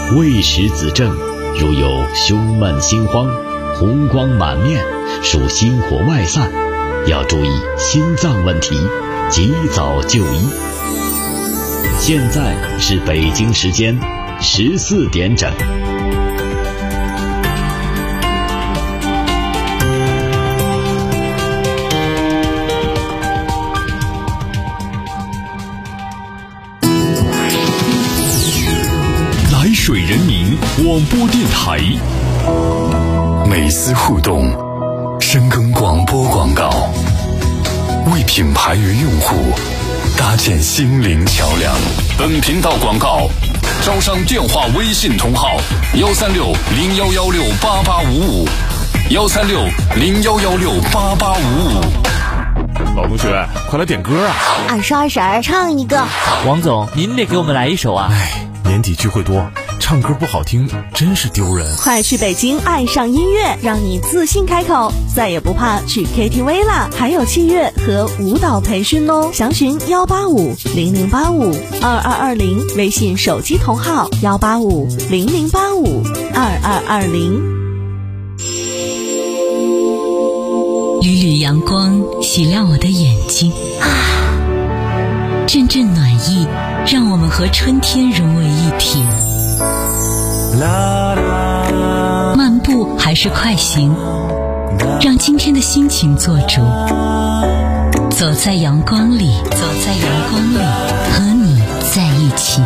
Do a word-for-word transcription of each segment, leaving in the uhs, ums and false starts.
未实子症如有胸闷心慌、红光满面，属心火外散，要注意心脏问题，及早就医。现在是北京时间十四点整。 来水人民广播电台， 美思互动，深耕广播广告，为品牌与用户搭建心灵桥梁。 本频道广告招商电话微信同号幺三六零幺幺六八八五五幺三六零幺幺六八八五五。 老同学，快来点歌啊！ 二十二婶唱一个。 王总，您得给我们来一首啊！ 哎，年底聚会多，唱歌不好听真是丢人。 快去北京爱上音乐，让你自信开口，再也不怕去 K T V 啦！还有器乐和舞蹈培训哦，详询幺八五零零八五二二二零，微信手机同号幺八五零零八五二二二零。 缕缕阳光洗亮我的眼睛，啊，阵阵暖意让我们和春天融为一体。漫步还是快行，让今天的心情做主。走在阳光里，走在阳光里，和你在一起。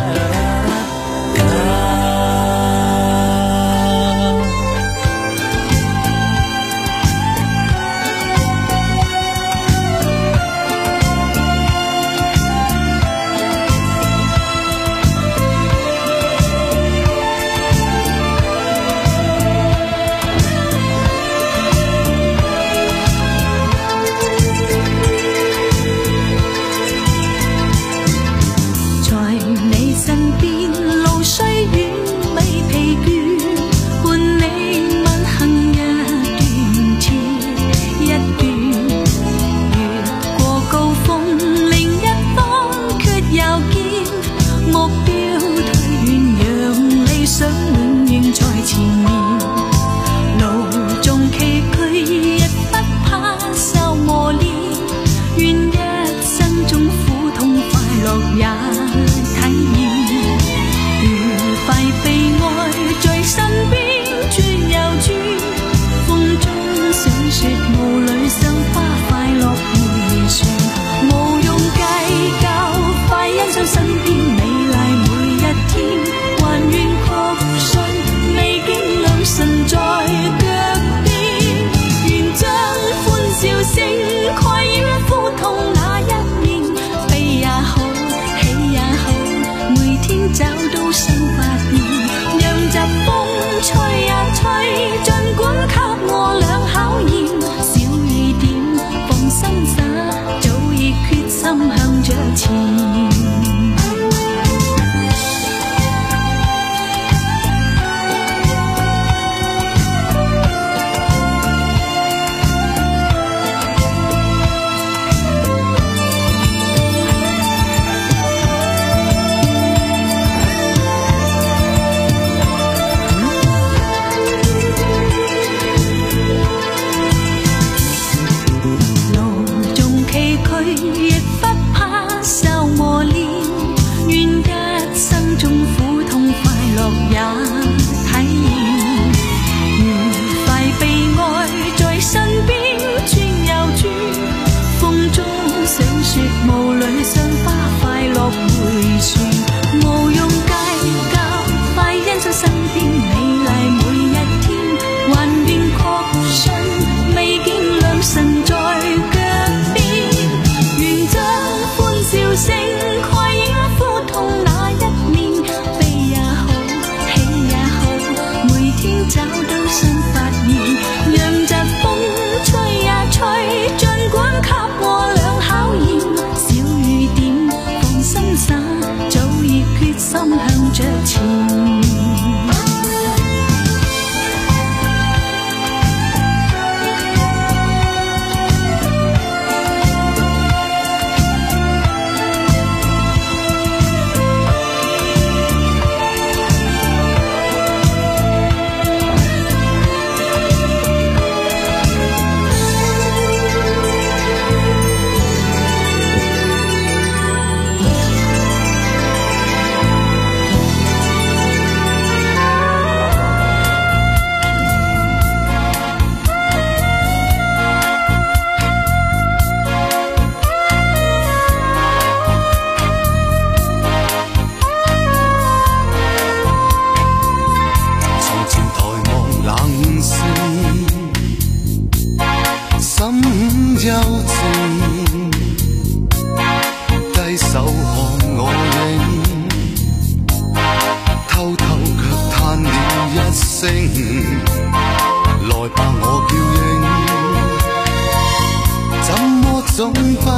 就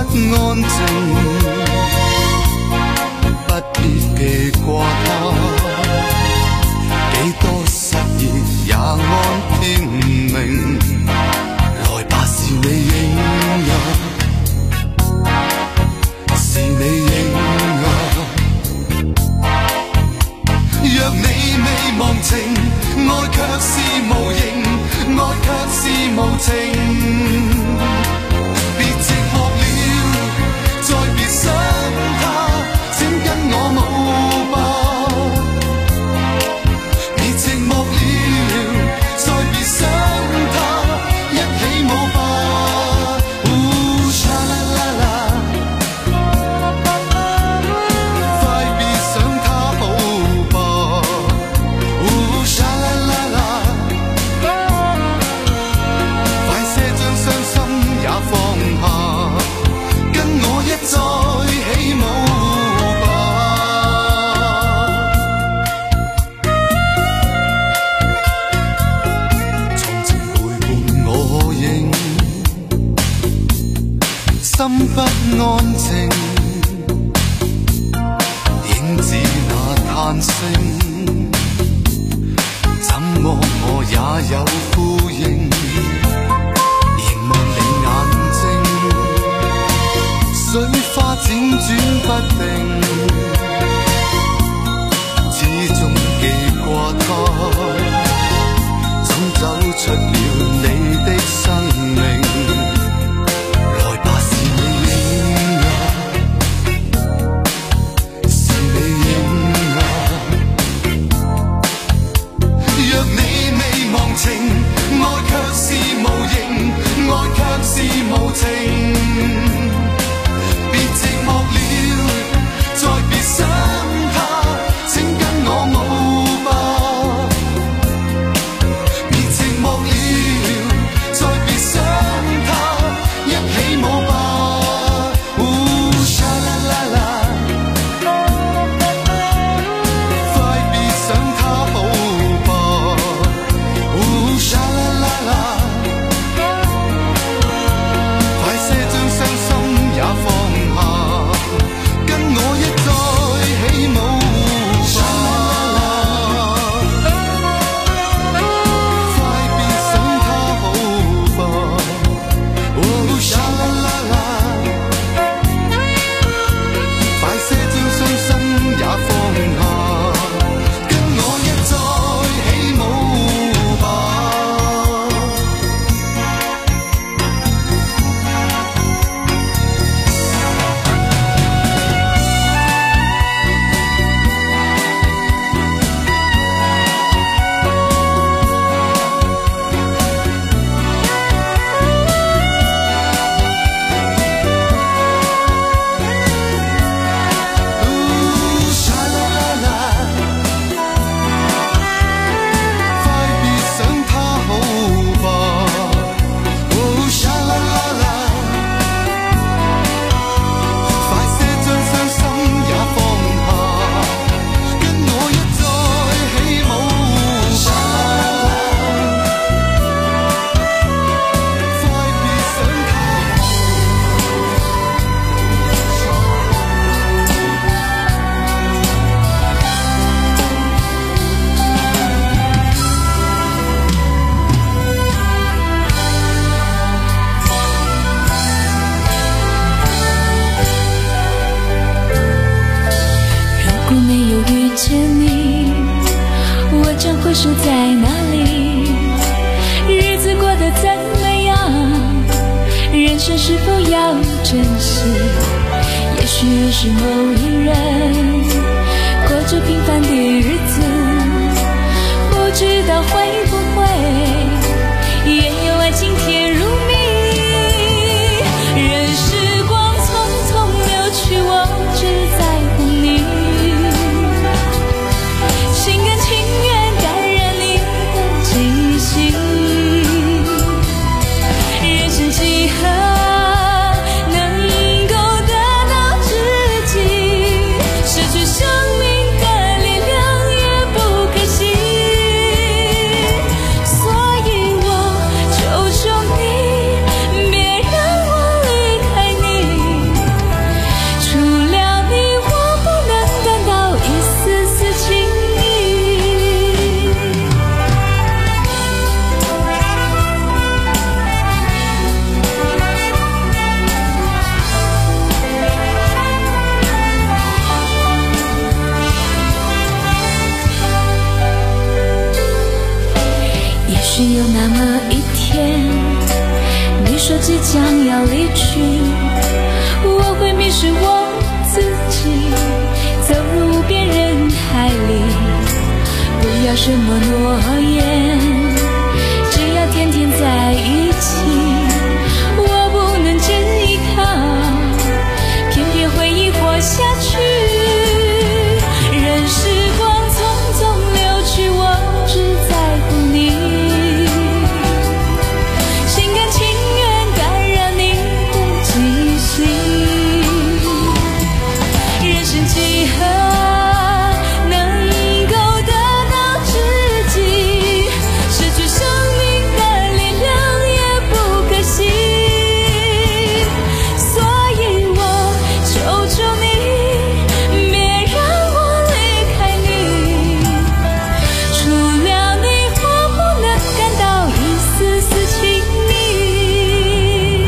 安靜，不必記掛他，幾多失意也安天明。來吧，是你應啊，是你應啊。若你未忘情，愛卻是無形，愛卻是無情。別寂寞了，再別想他，請跟我舞吧。別寂寞了，再別想他，一起舞吧。嗚沙啦啦啦，快別想他好吧。嗚沙啦啦啦，快些將傷心也放下，跟我一再起舞吧。從前陪伴我影，心不安靜，影子那嘆聲，怎麼我也有呼應？凝望你眼睛，水花輾轉不定，始終記掛他，總走出了你的生命。來吧，是你應啊，是你應啊。若你未忘情，愛卻是無形，愛卻是無情。別寂寞了，再別想他，請跟我舞吧。別寂寞了，再別想他，一起舞吧。嗚沙啦啦啦，快別想他好吧。嗚沙啦啦啦，快些將傷心也放下，跟我一再起舞吧。快別想他好吧。嗚沙啦啦啦，快些將傷心也放下，跟我一再起舞吧。嗚沙啦啦啦，快別想他好吧。嗚沙啦啦啦，快些將傷心也放下，跟我一再起舞吧。快別想他好。 如果没有遇见你，我将会守在哪里？日子过得怎么样？人生是否要珍惜？也许认识某一人，过着平凡的日子，不知道会不会也有爱情甜如蜜。任时光匆匆流去，我只在乎你，心甘情愿感染你的气息。人生几何能够得到知己， 许有那么一天，你说即将要离去，我会迷失我自己，走入无边人海里。不要什么诺言，只要天天在一起。我不能真依靠，偏偏回忆活下去。任时光匆匆流去，我只在乎你，心甘情愿感染你的气息。人生几何能够得到知己，失去生命的力量也不可惜。所以我求求你，别让我离开你，除了你我不能感到一丝丝亲密。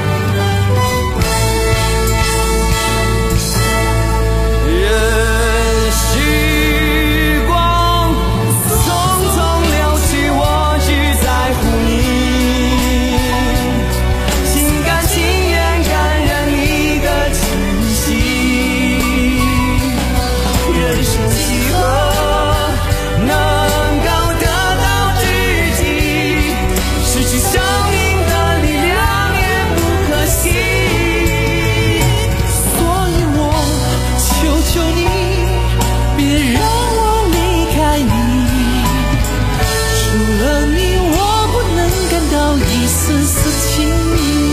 任时光匆匆流去，我只在乎你，心甘情愿感染你的气息。人生几何能够得到知己，失去生命的力量也不可惜。所以我求求你，别让我离开你，除了你我不能感到一丝丝亲密。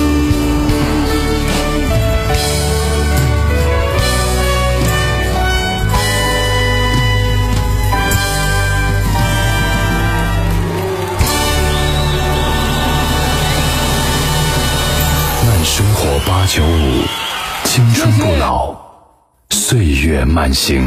慢生活八九五，青春不老，岁月慢行。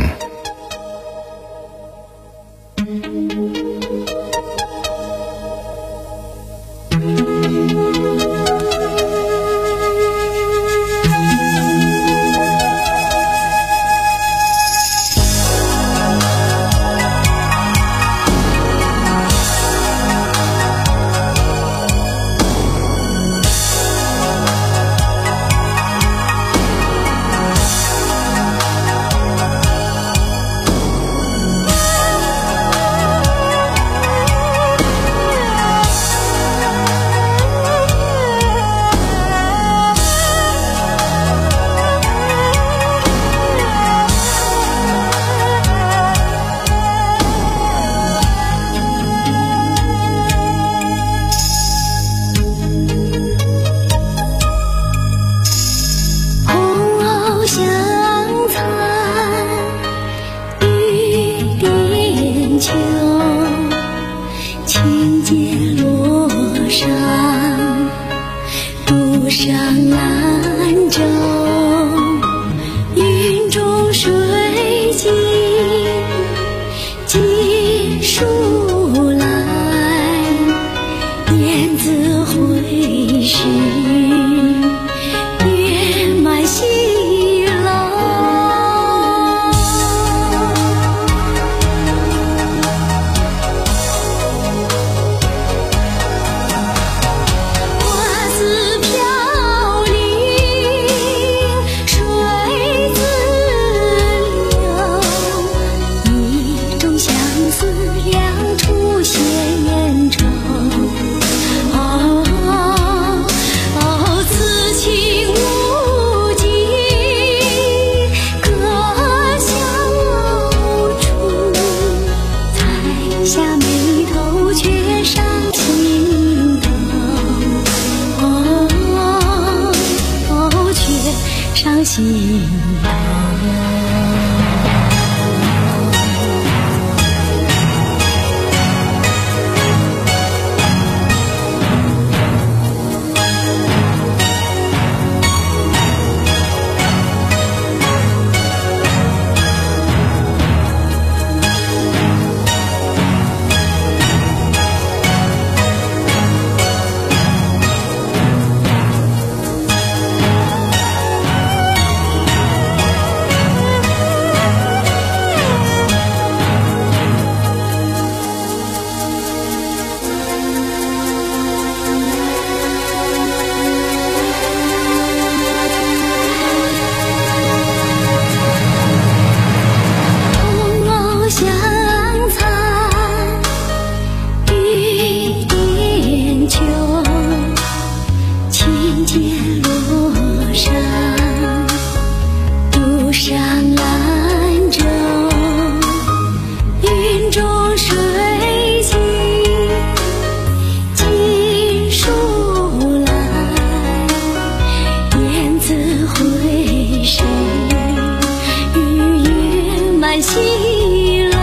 相残，雨点秋，琴键落上，独上兰舟，云中水起锦书来，雁字回声，日月满西楼。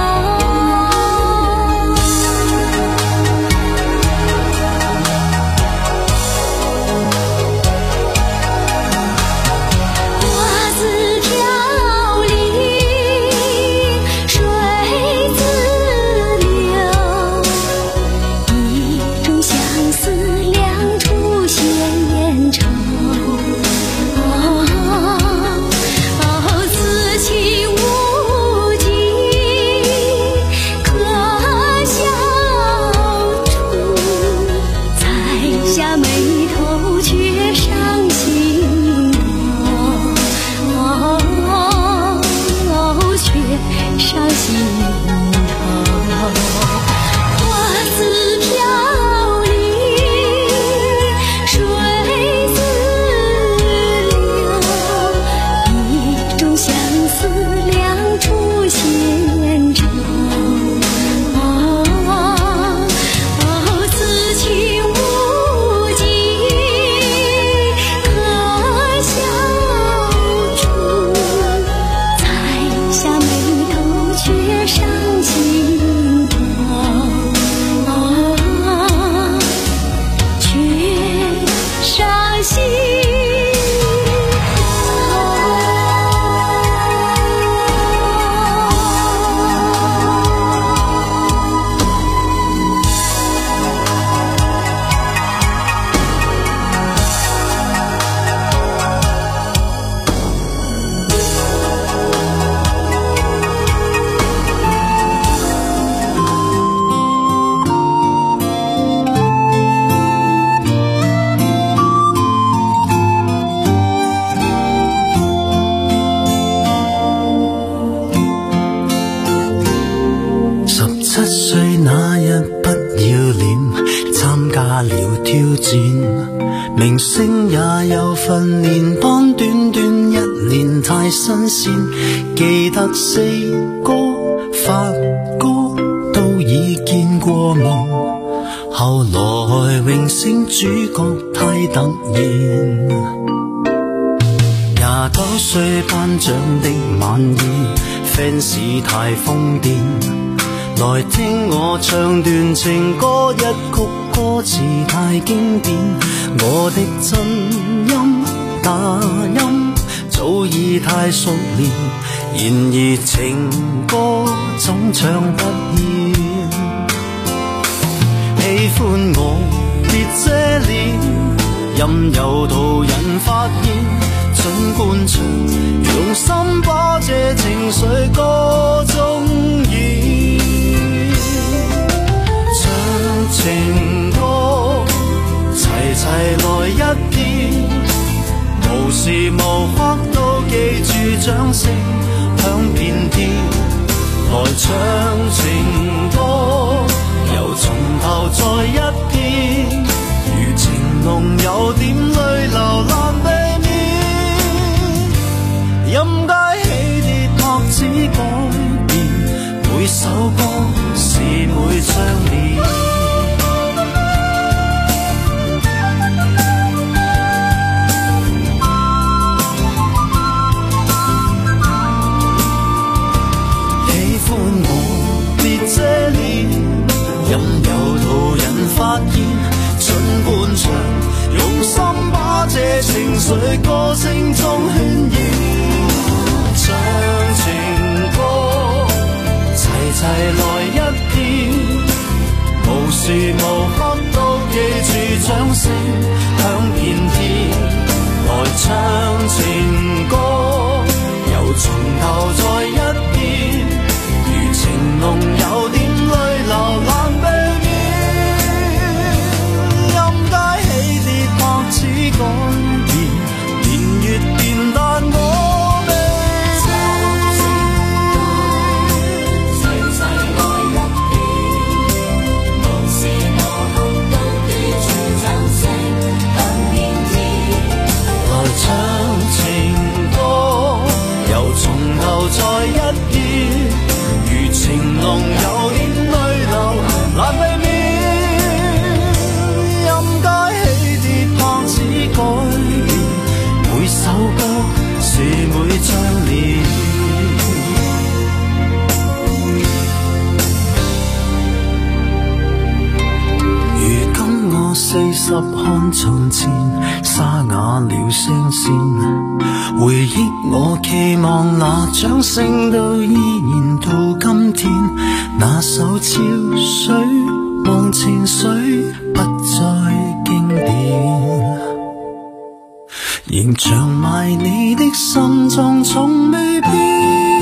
花自飘零，水自流，一种相思两处闲愁。哦，此情无尽可笑处，才下眉头却上心头，哦，却上心头。花自飘零，水自流，一种相思两处闲愁。哦，此情无尽可笑处，才下眉头却上心头，却上心十七歲那日不要臉，參加了挑戰，明星也有訓練班，短短一年太新鮮。記得四哥發哥都已見過面，後來榮升主角太突然。廿九歲頒獎的晚宴，fans太瘋癲，來聽我唱段情歌，一曲歌詞太經典。我的真音假音早已太熟練，然而情歌總唱不厭。喜歡我別遮臉，任由途人發現。盡管唱，用心把這情緒歌中演。唱情歌，齊齊來一遍，無時無刻都記住掌聲響遍天。來唱情歌，又從頭再一遍，如情濃有點淚流難避免。任街起跌拍子改變，每首歌是每張臉。喜歡我別遮臉，任由途人發現。盡管唱，用心把這情緒歌聲中渲染。唱情歌，齊齊來一遍，無時無刻都記住掌聲響遍天。來唱情歌，又從頭再一遍，如情濃有點淚流難避免。任街起跌拍子改變，年月變但我拾看從前，沙啞了聲線，回憶我期望那掌聲都依然到今天，那首潮水忘情水不再經典，仍長埋你的心臟從未變。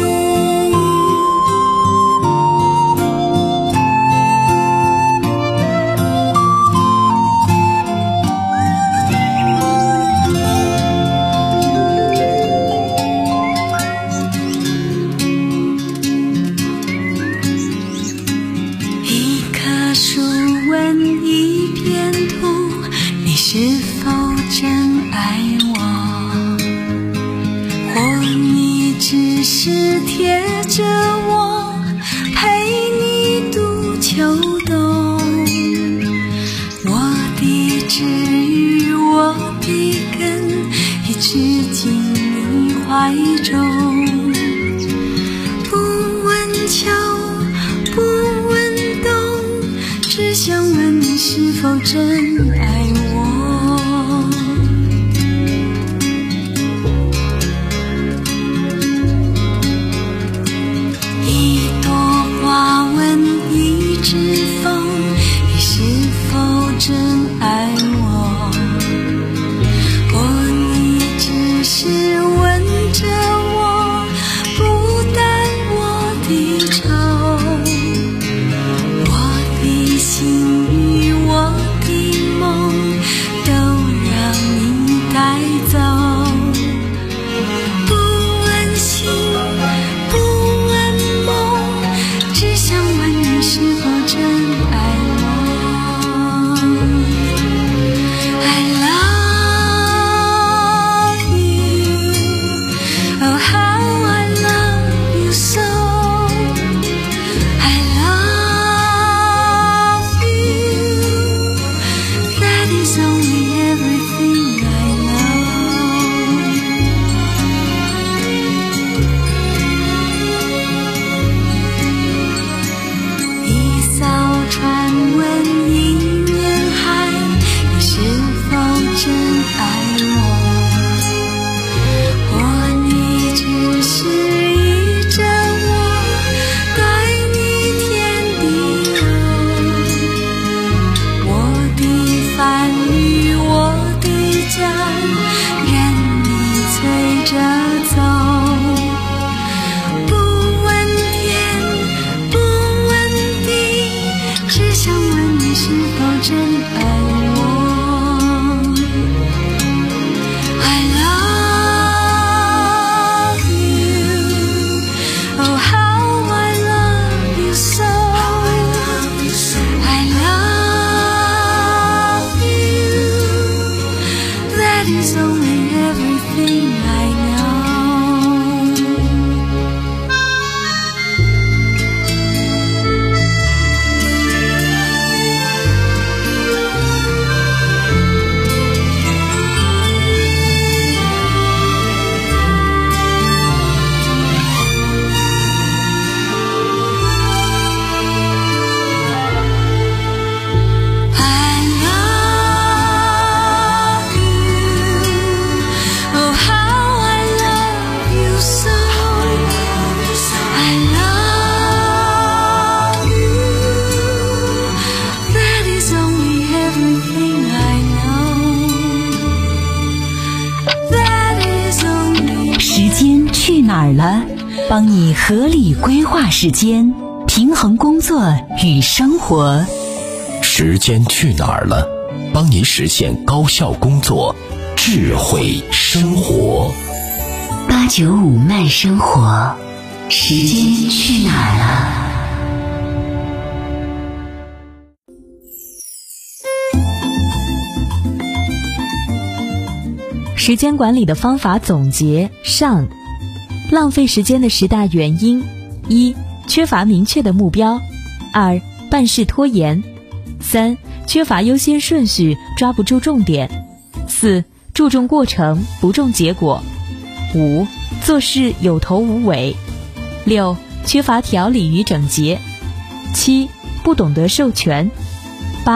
帮你合理规划时间，平衡工作与生活。 时间去哪儿了？帮您实现高效工作，智慧生活。 八九五慢生活，时间去哪儿了？时间管理的方法总结上。浪费时间的十大原因：一、缺乏明确的目标；二、办事拖延；三、缺乏优先顺序，抓不住重点；四、注重过程，不重结果；五、做事有头无尾；六、缺乏条理与整洁；七、不懂得授权；八、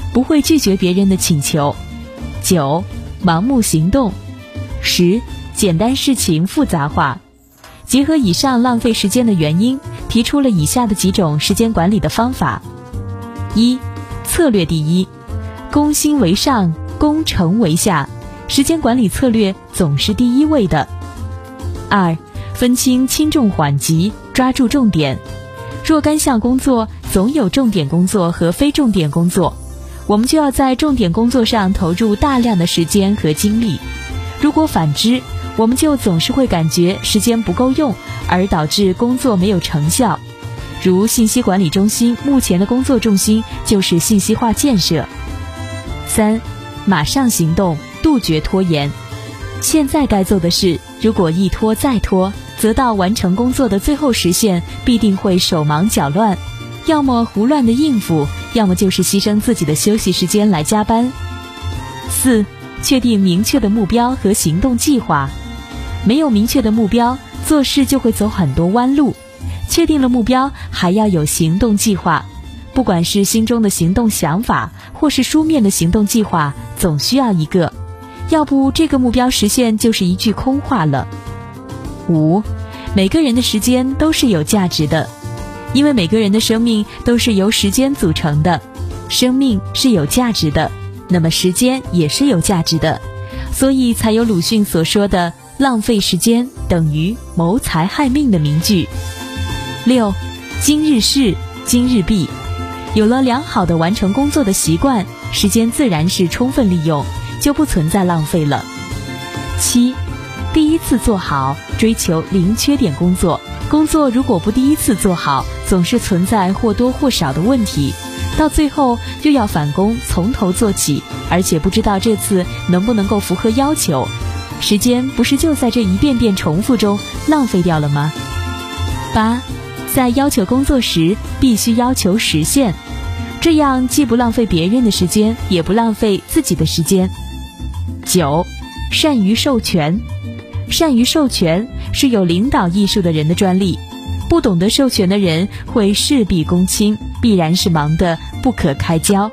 不会拒绝别人的请求。九、盲目行动。十、简单事情复杂化。结合以上浪费时间的原因，提出了以下的几种时间管理的方法。一、策略第一，攻心为上，攻城为下，时间管理策略总是第一位的。二、分清轻重缓急，抓住重点。若干项工作总有重点工作和非重点工作，我们就要在重点工作上投入大量的时间和精力。如果反之，我们就总是会感觉时间不够用，而导致工作没有成效。如信息管理中心目前的工作重心就是信息化建设。三、马上行动，杜绝拖延。现在该做的事，如果一拖再拖，则到完成工作的最后时限必定会手忙脚乱，要么胡乱的应付，要么就是牺牲自己的休息时间来加班。四、确定明确的目标和行动计划。没有明确的目标，做事就会走很多弯路。确定了目标，还要有行动计划。不管是心中的行动想法，或是书面的行动计划，总需要一个，要不这个目标实现就是一句空话了。五、每个人的时间都是有价值的，因为每个人的生命都是由时间组成的，生命是有价值的，那么时间也是有价值的，所以才有鲁迅所说的浪费时间等于谋财害命的名句。六、今日事今日毕。有了良好的完成工作的习惯，时间自然是充分利用，就不存在浪费了。七、第一次做好，追求零缺点工作。工作如果不第一次做好，总是存在或多或少的问题，到最后又要返工从头做起，而且不知道这次能不能够符合要求，时间不是就在这一遍遍重复中浪费掉了吗？八、在要求工作时必须要求实现，这样既不浪费别人的时间，也不浪费自己的时间。九、善于授权。善于授权是有领导艺术的人的专利，不懂得授权的人会事必躬亲，必然是忙得不可开交。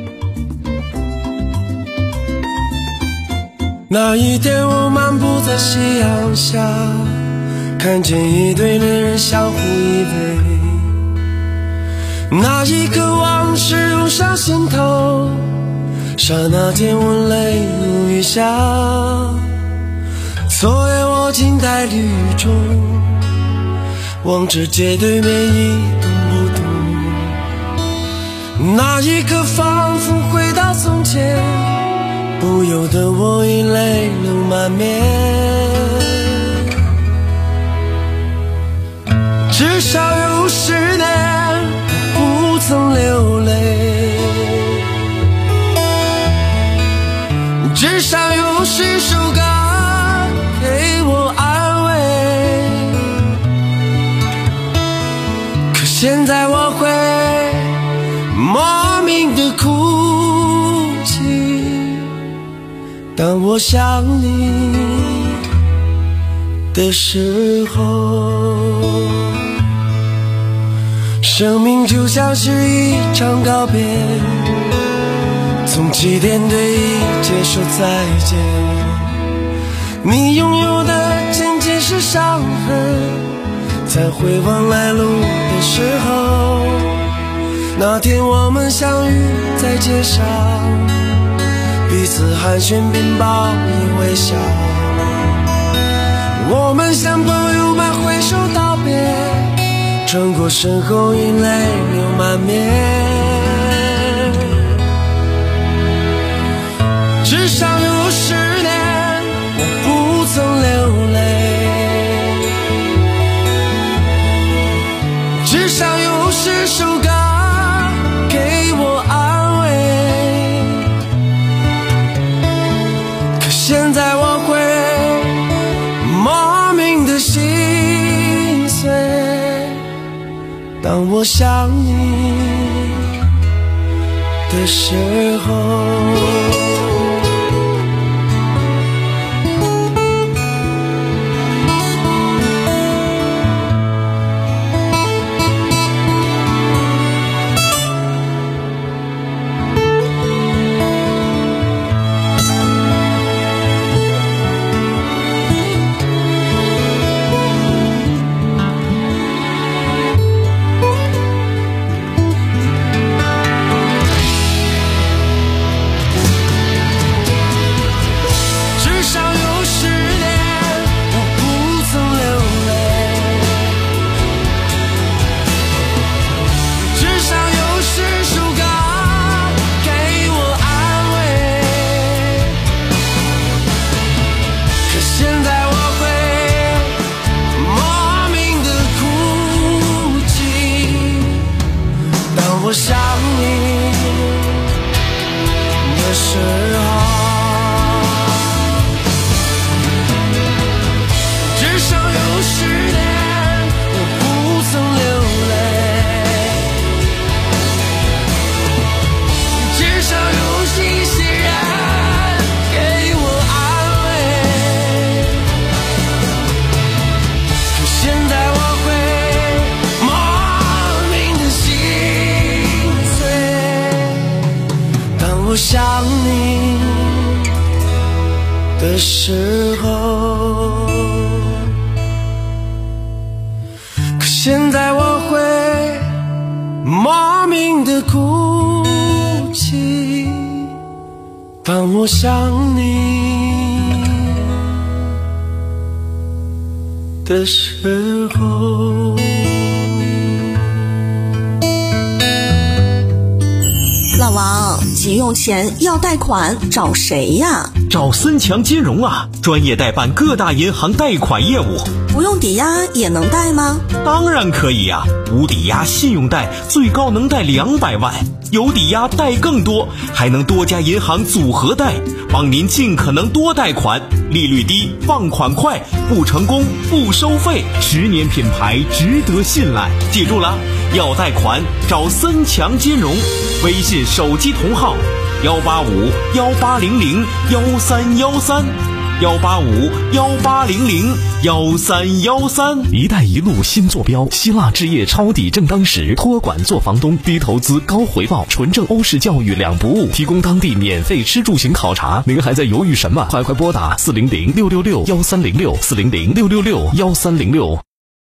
那一天我漫步在夕阳下，看见一对恋人相互依偎，那一刻往事涌上心头，刹那间我泪如雨下。昨夜我静在绿中，望着街对面一动不动，那一刻仿佛回到从前，不由得我已泪流满面。至少有十年不曾流泪，至少有十首歌给我安慰，可现在我会莫名的哭泣，当我想你的时候。生命就像是一场告别，从起点对一切说再见，你拥有的仅仅是伤痕，在回望来路的时候，那天我们相遇在街上，彼此寒暄并报以微笑，我们像朋友们挥手道别，转过身后已泪流满面。至少有十年我不曾流泪，至少有十首歌给我安慰，可现在我会莫名的心碎，当我想你的时候。 我想你的时候，至少有十年我不曾流泪，至少有新鲜人给我安慰。可现在我会莫名的心碎，当我想你的时候。可现在我会莫名的哭泣，当我想你的时候。 老王，急用钱要贷款找谁呀？ 找森强金融啊，专业代办各大银行贷款业务。 不用抵押也能贷吗？ 当然可以啊，无抵押信用贷最高能贷两百万，有抵押贷更多，还能多家银行组合贷，帮您尽可能多贷款，利率低，放款快，不成功不收费，十年品牌值得信赖。记住了，要贷款找森强金融，微信手机同号幺八五幺八零零幺三幺三。幺八五幺八零零幺三幺三。 一带一路新坐标，希腊置业抄底正当时，托管做房东，低投资高回报，纯正欧式教育两不误，提供当地免费吃住行考察。您还在犹豫什么？快快拨打四零零六六六幺三零六四零零六六六幺三零六。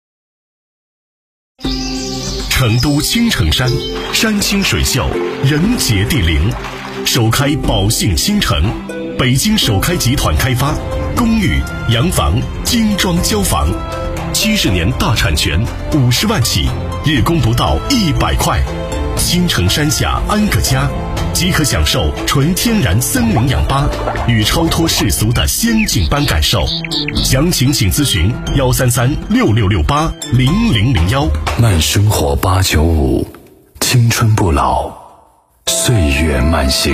成都青城山，山清水秀，人杰地灵，首开宝兴新城。北京首开集团开发公寓、洋房、精装交房，七十年大产权，五十万起，日供不到一百块。新城山下安个家，即可享受纯天然森林氧吧与超脱世俗的仙境般感受。详情请咨询幺三三六六六八零零零幺。 慢生活八九五，青春不老，岁月慢行。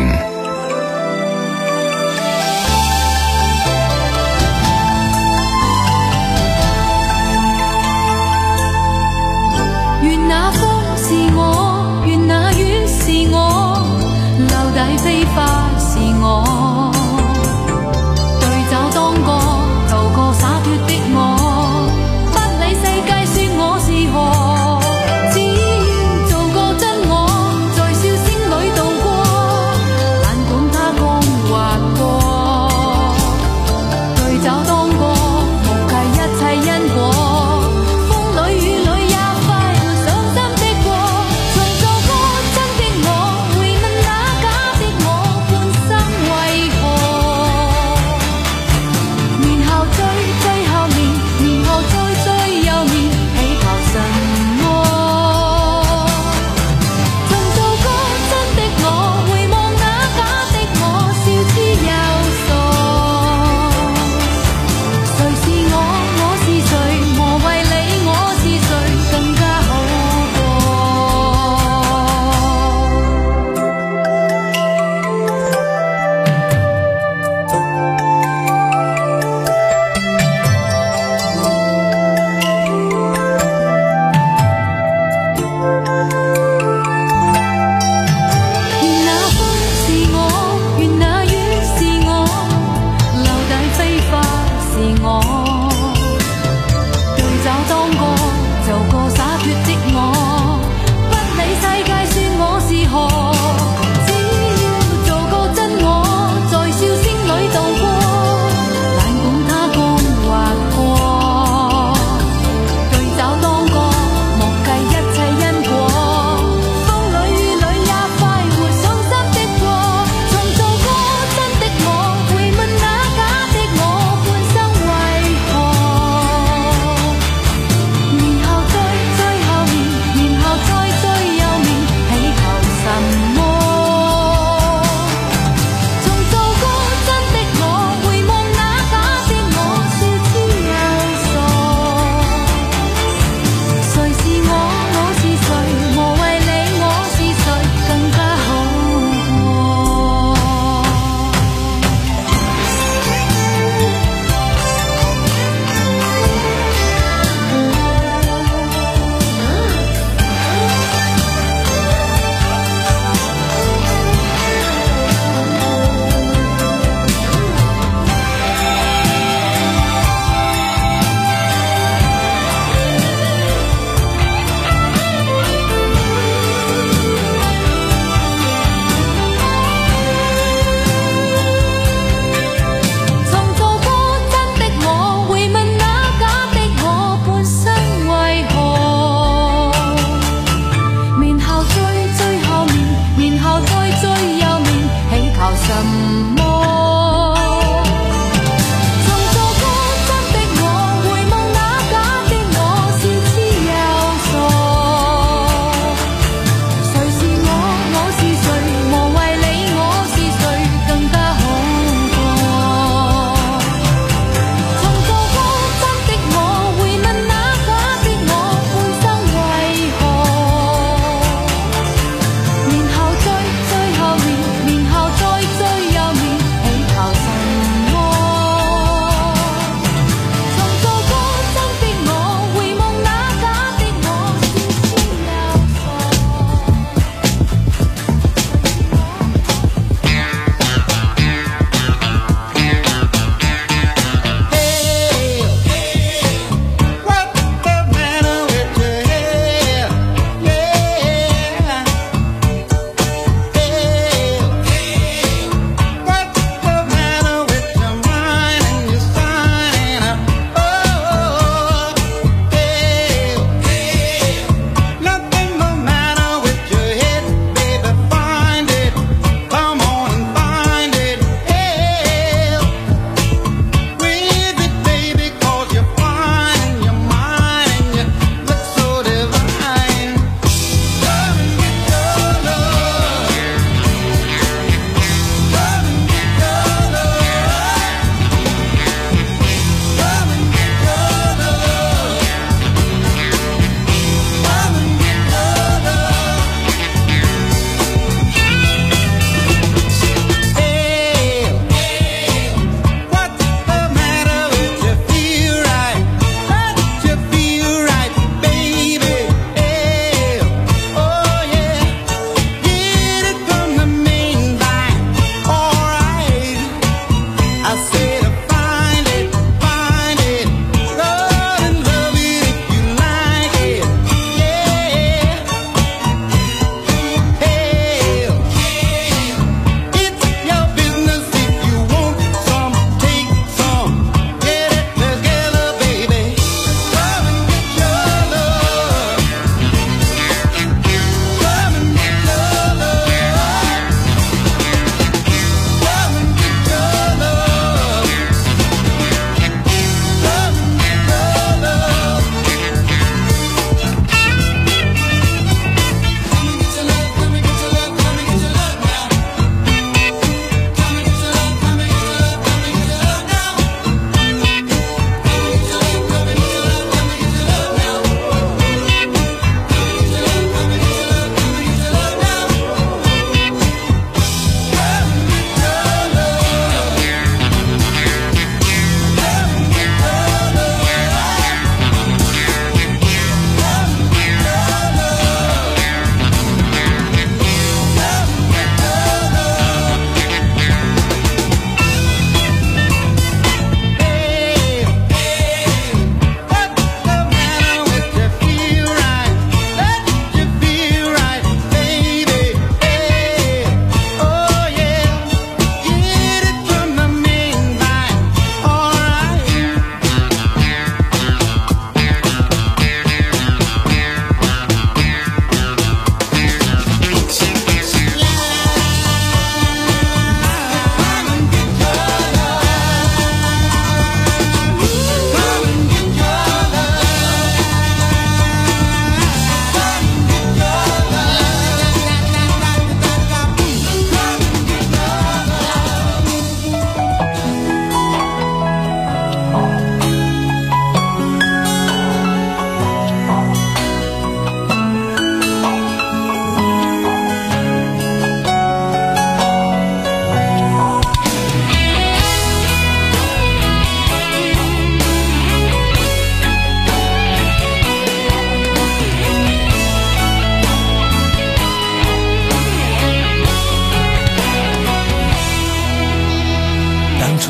願那風是我，願那雨是我，留底飛花是我，對酒當歌，渡過灑脱的我，不理世界說我是何，只要做個真我，在笑聲裏度過，但管它光或過，對酒當歌，無計一切因果。重做個真的我，回問那假的我，半生為何？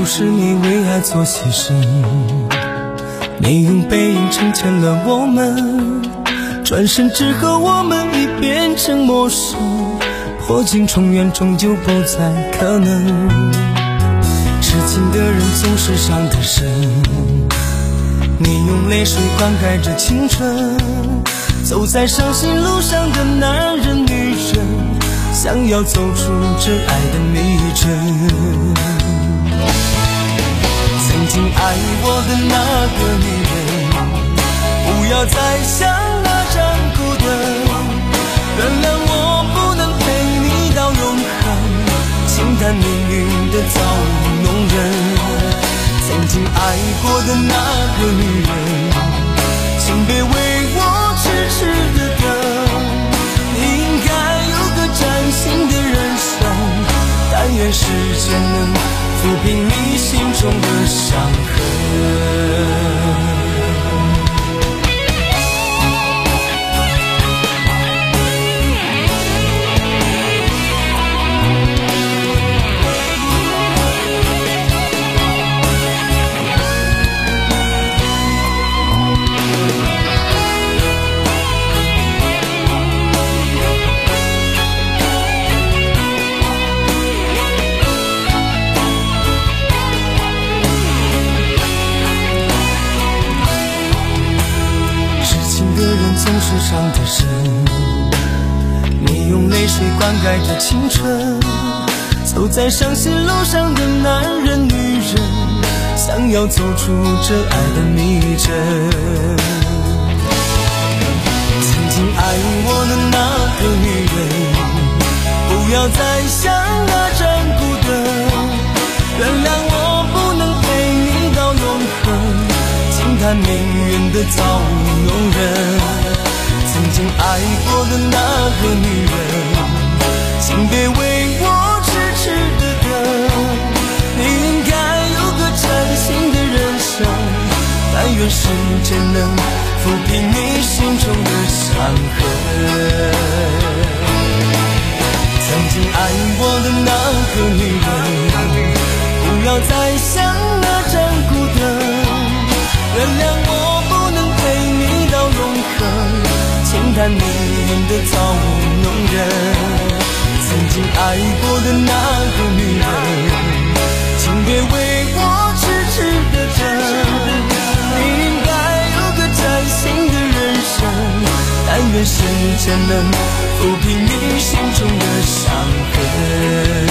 是你为爱做牺牲，你用背影成全了我们，转身之后我们已变成陌生，破镜重圆终究不再可能。痴情的人总是伤得深，你用泪水灌溉着青春，走在伤心路上的男人女人，想要走出这爱的迷阵。曾经爱我的那个女人，不要再像那张孤灯，原谅我不能陪你到永恒，轻叹命运的造物弄人。曾经爱过的那个女人，请别为我痴痴的等，你应该有个崭新的人生，但愿时间能抚平你心中的伤痕。总是伤得深，你用泪水灌溉着青春，走在伤心路上的男人女人，想要走出这爱的迷阵。曾经爱我的那个女人，不要再像那盏孤灯，原谅我不能陪你到永恒，轻叹命运的造物弄人。曾经爱过的那个女人，请别为我痴痴的等，你应该有个崭新的人生，但愿时间能抚平你心中的伤痕。曾经爱我的那个女人，不要再像那盏孤灯，原谅我不能陪你到永恒，轻叹命运的造物弄人。曾经爱过的那个女人，请别为我痴痴的等，你应该有个崭新的人生，但愿时间能抚平你心中的伤痕。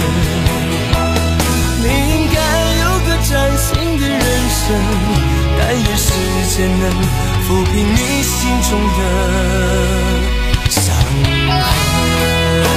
你应该有个崭新的人生，但愿时间能抚平你心中的伤痕。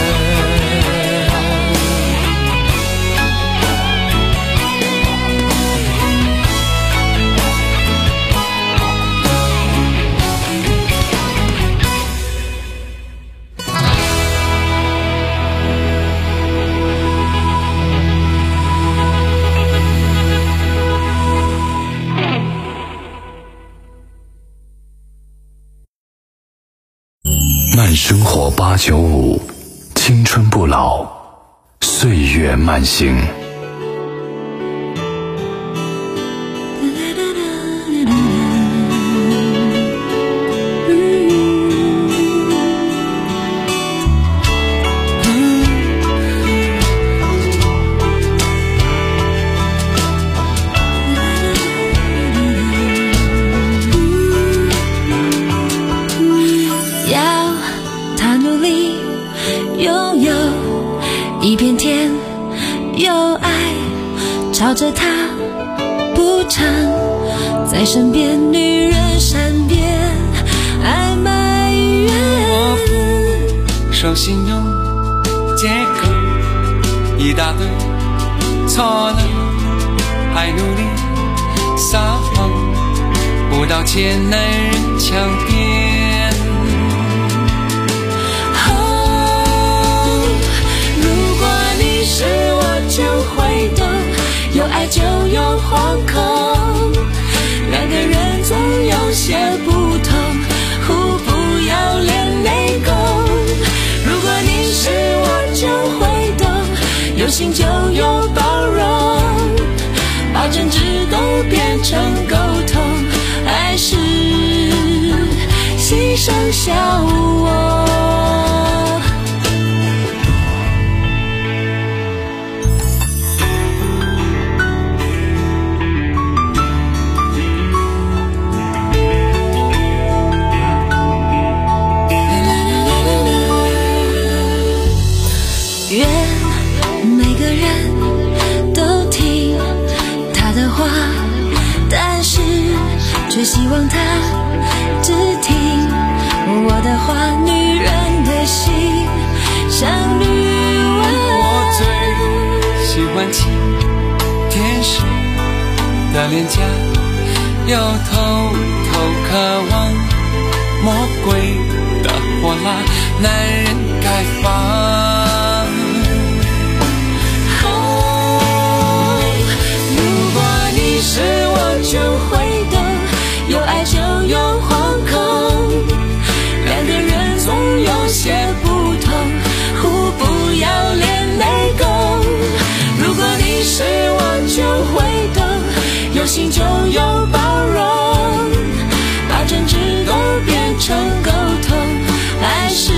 慢生活八九五，青春不老，岁月慢行。 一片天有爱，朝着他不长，在身边女人善变爱埋怨。 我不守信用，借口一大堆，错了还努力撒谎，不道歉男人强辩。是我就会懂，有爱就有惶恐，两个人总有些不同，互不要连累够。如果你是我就会懂，有心就有包容， 笑我。愿每个人都听他的话，但是却希望他只听我的话。女人的心像女王， 我最喜欢亲天使的脸颊，又偷偷渴望魔鬼的火辣，男人该放。 是我就会懂，有爱就有惶恐，两个人总有些不同，互不要脸内讧。如果你是我就会懂，有心就有包容，把争执都变成沟通，爱是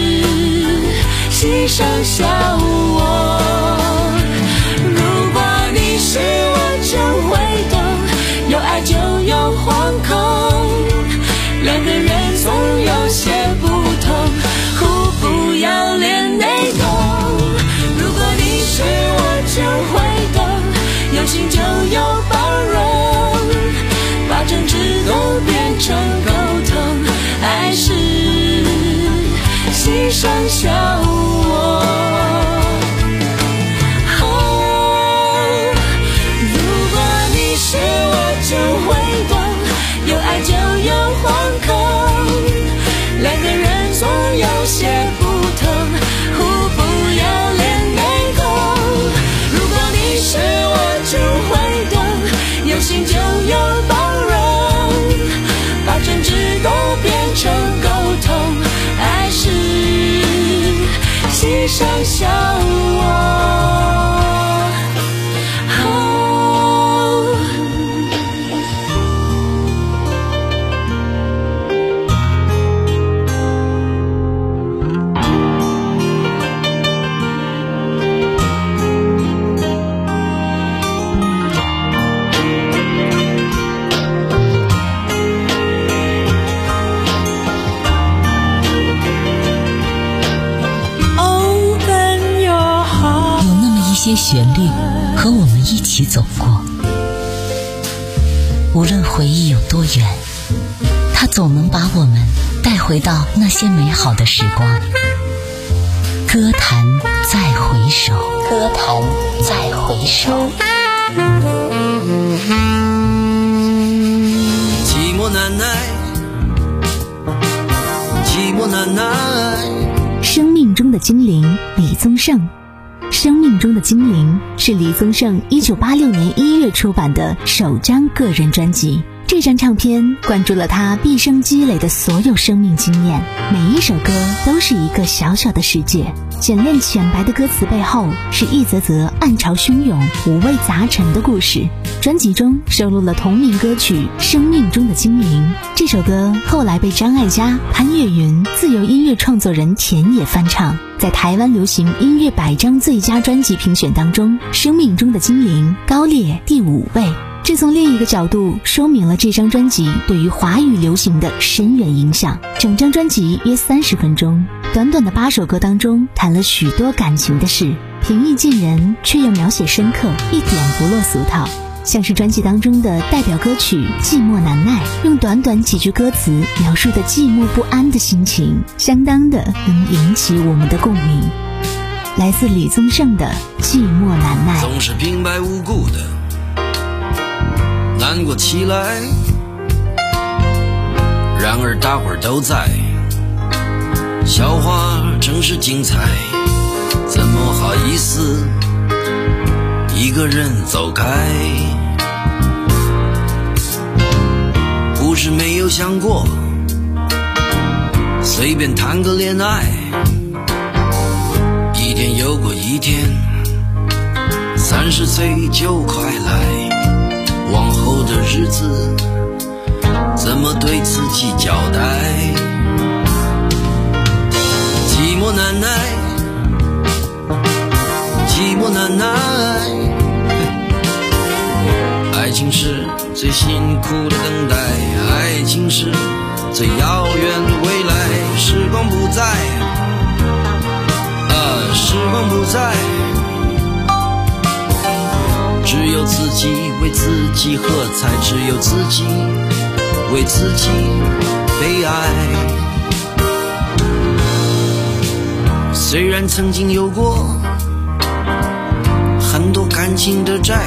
牺牲小我。如果你是我就会有爱就有惶恐，两个人总有些不同，互不要脸内讧。如果你是我就会懂，有心就有包容，把争执都变成沟通，爱是牺牲小我。就会懂，有爱就有惶恐，两个人总有些不同，互不要脸内讧。如果你是我就会懂，有心就有包容，把争执都变成沟通，爱是牺牲小我。 些旋律和我们一起走过，无论回忆有多远，它总能把我们带回到那些美好的时光。歌坛再回首，歌坛再回首。 寂寞难耐，寂寞难耐。 生命中的精灵，李宗盛。生命中的精灵是李宗盛一九八六年一月出版的首张个人专辑。这张唱片灌注了他毕生积累的所有生命经验，每一首歌都是一个小小的世界。简练浅白的歌词背后，是一则则暗潮汹涌、五味杂陈的故事。专辑中收录了同名歌曲《生命中的精灵》，这首歌后来被张艾嘉、潘越云、自由音乐创作人田野翻唱，在台湾流行音乐百张最佳专辑评选当中，《生命中的精灵》高列第五位。这从另一个角度说明了这张专辑对于华语流行的深远影响。整张专辑约三十分钟，短短的八首歌当中谈了许多感情的事，平易近人，却又描写深刻，一点不落俗套。像是专辑当中的代表歌曲《寂寞难耐》，用短短几句歌词描述的寂寞不安的心情，相当的能引起我们的共鸣。来自李宗盛的《寂寞难耐》。 总是平白无故的难过起来，然而大伙儿都在，笑话真是精彩，怎么好意思一个人走开？不是没有想过随便谈个恋爱，一天又过一天，三十岁就快来，往后的日子怎么对自己交代？ 寞难耐，寂寞难耐。爱情是最辛苦的等待，爱情是最遥远的未来。时光不在，啊，时光不在，只有自己为自己喝彩，只有自己为自己悲哀。虽然曾经有过很多感情的债，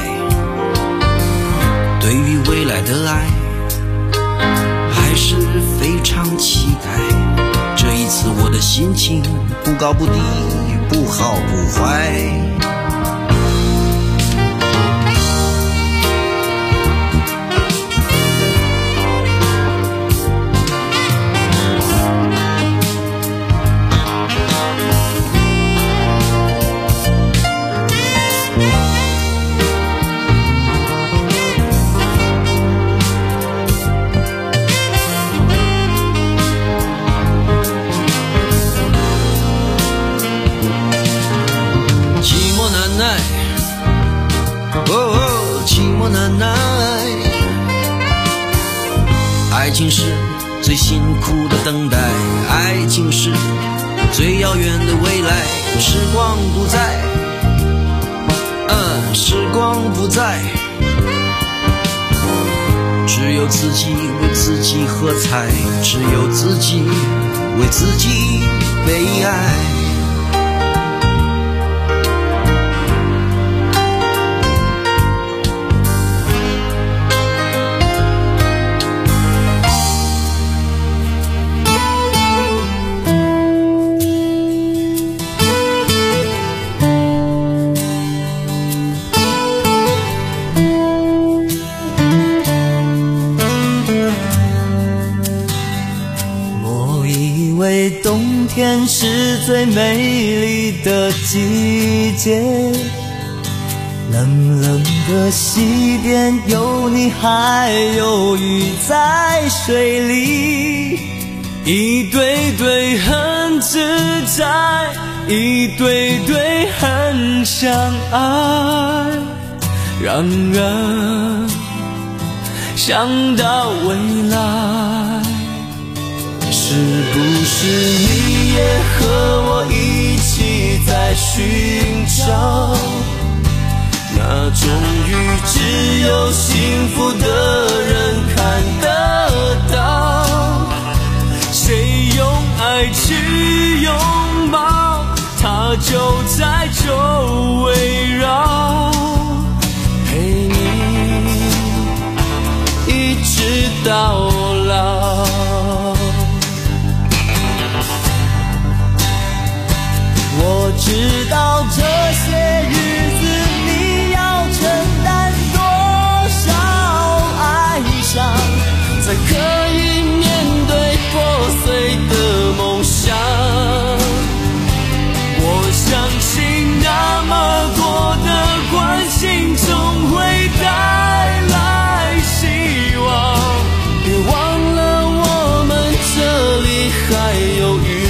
对于未来的爱还是非常期待。这一次我的心情不高不低，不好不坏。爱情是最辛苦的等待，爱情是最遥远的未来。时光不在，嗯，时光不在，只有自己为自己喝彩，只有自己为自己悲哀。 冬天是最美丽的季节，冷冷的西边有你还有鱼在水里，一对对很自在，一对对很相爱，让人想到未来。是不是你也和我一起在寻找那种雨只有幸福的人看得到？谁用爱去拥抱，它就在周围绕，陪你一直到老。我知道这些日子你要承担多少哀伤，才可以面对破碎的梦想。我相信那么多的关心总会带来希望，别忘了我们这里还有雨。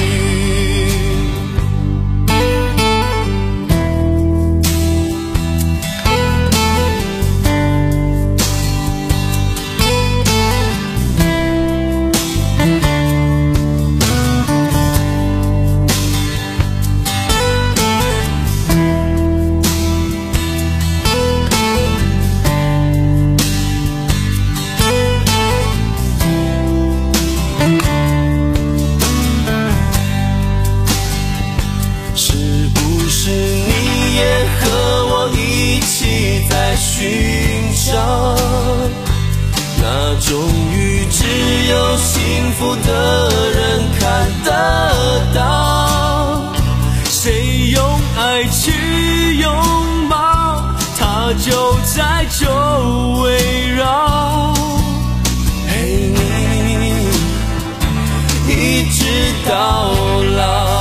寻找那种雨只有幸福的人看得到，谁用爱去拥抱，它就在周围绕，陪你一直到老。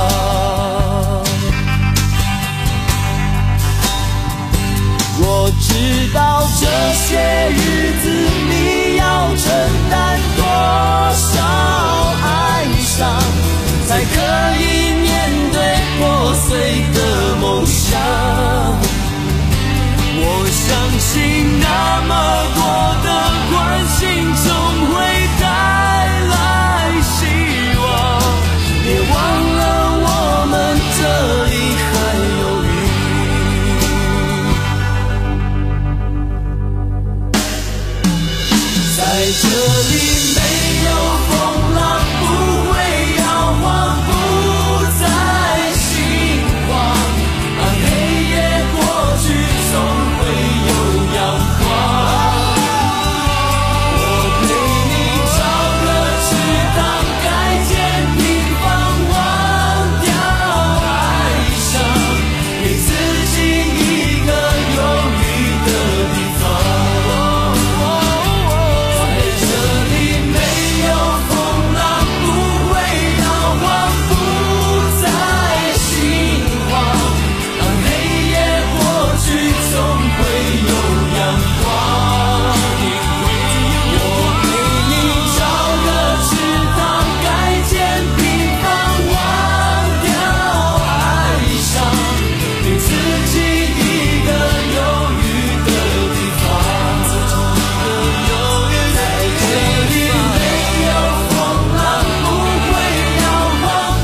我知道这些日子你要承担多少哀伤，才可以面对破碎的梦想。我相信那么多